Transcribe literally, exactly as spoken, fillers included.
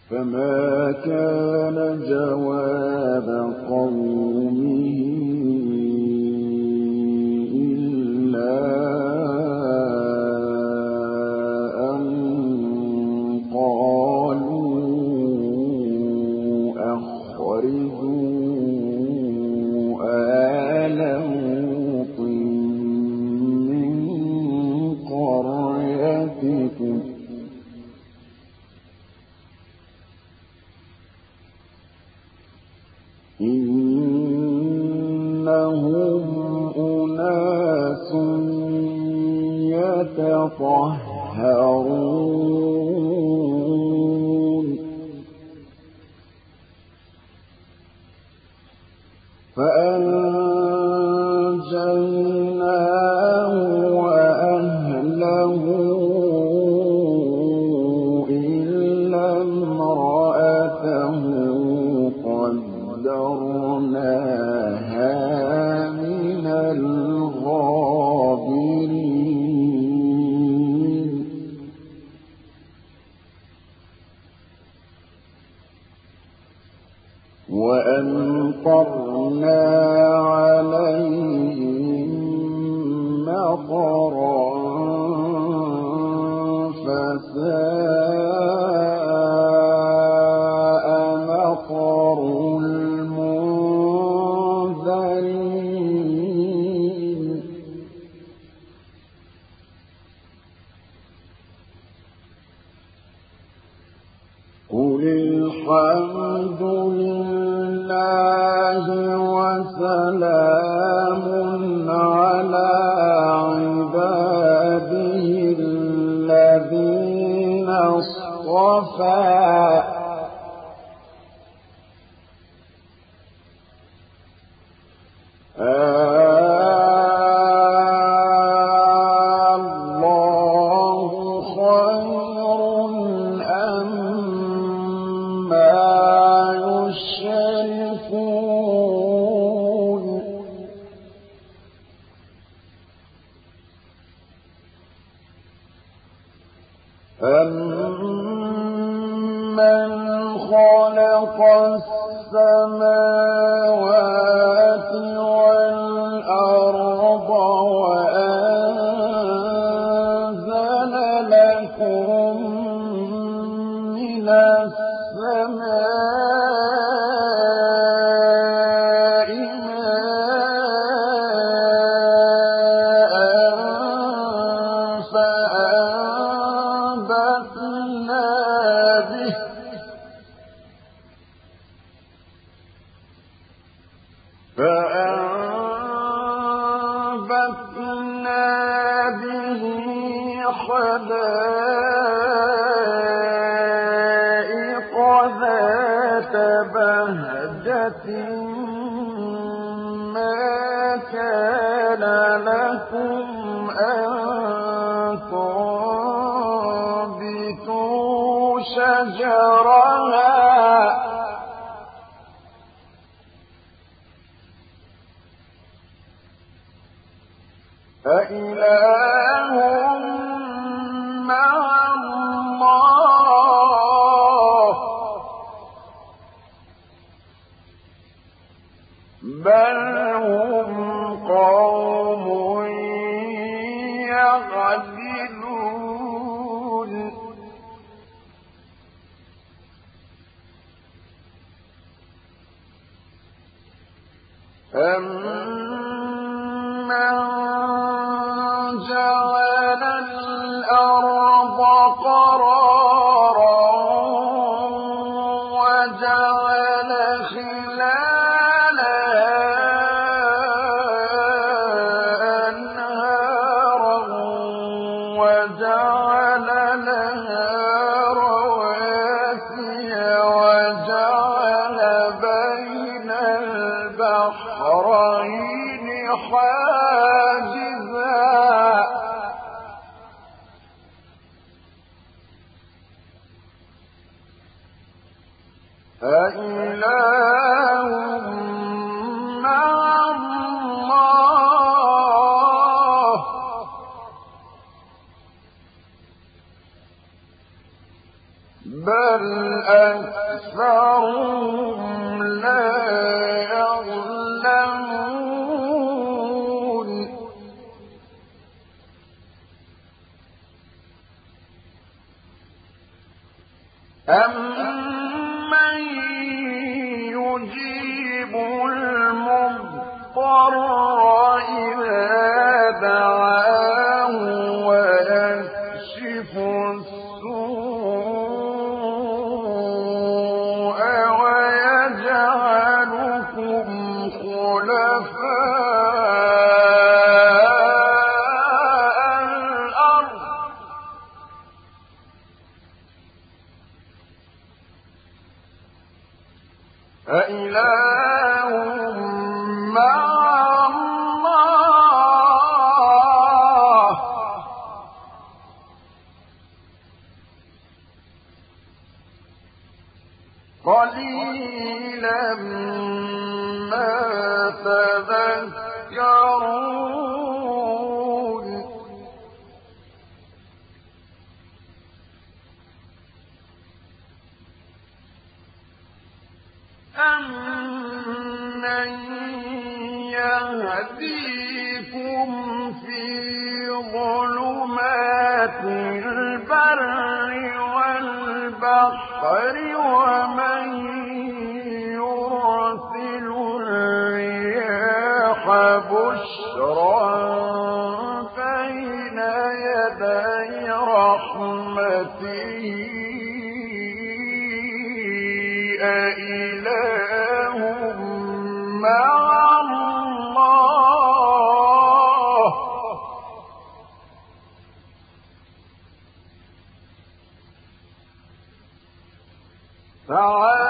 فما كان جواب قومه إلا أن قالوا أخرجوا آل لوط من قريتكم إنهم أناس يتطهرون فأنجيناه وأهله إلا امرأته قدرناها من الغابرين وأمطرنا عليهم مطرا فساء مطر المنذرين قل الحمد لله وسلام على عباده الذين اصطفى الله خير أما يشركون أَمَّنْ خَلَقَ السَّمَاوَاتِ وَالْأَرْضَ وَأَنزَلَ لَكُم مِّنَ السَّمَاءِ مَاءً فَأَنبَتْنَا بِهِ فَأَنبَتْنَا بِهِ حَدَائِقَ ذَاتَ بَهْجَةٍ مَّا كَانَ لَكُمْ أَن تُنبِتُوا شَجَرَهَا أَإِلَٰهٌ مَّعَ اللَّهِ ۚ بَلْ هُمْ قَوْمٌ يَعْدِلُونَ أَمَّن جَعَلَ الْأَرْضَ قَرَارًا وَجَعَلَ خِلَالَهَا أَنْهَارًا وَجَعَلَ لَهَا رَوَاسِيَ وَجَعَلَ بَيْنَ الْبَحْرَيْنِ حَاجِزًا أَإِلَٰهٌ مَّعَ اللَّهِ ۚ بل أكثرهم لا يعلمون أَمَّن يُجِيبُ الْمُضْطَرَّ إِذَا دَعَاهُ وَيَكْشِفُ السُّوءَ وَيَجْعَلُكُمْ خُلَفَاءَ الْأَرْضِ أَإِلَٰهٌ مَّعَ اللَّهِ ۚ قَلِيلًا مَّا تَذَكَّرُونَ أَمَّن يَهْدِيكُمْ فِي ظُلُمَاتِ الْبَرِّ وَالْبَحْرِ وَمَن يُرْسِلُ الرِّيَاحَ بُشْرًا بَيْنَ يَدَيْ رَحْمَتِهِ أَإِلَٰهٌ مَّعَ اللَّهِ ۚ تعالى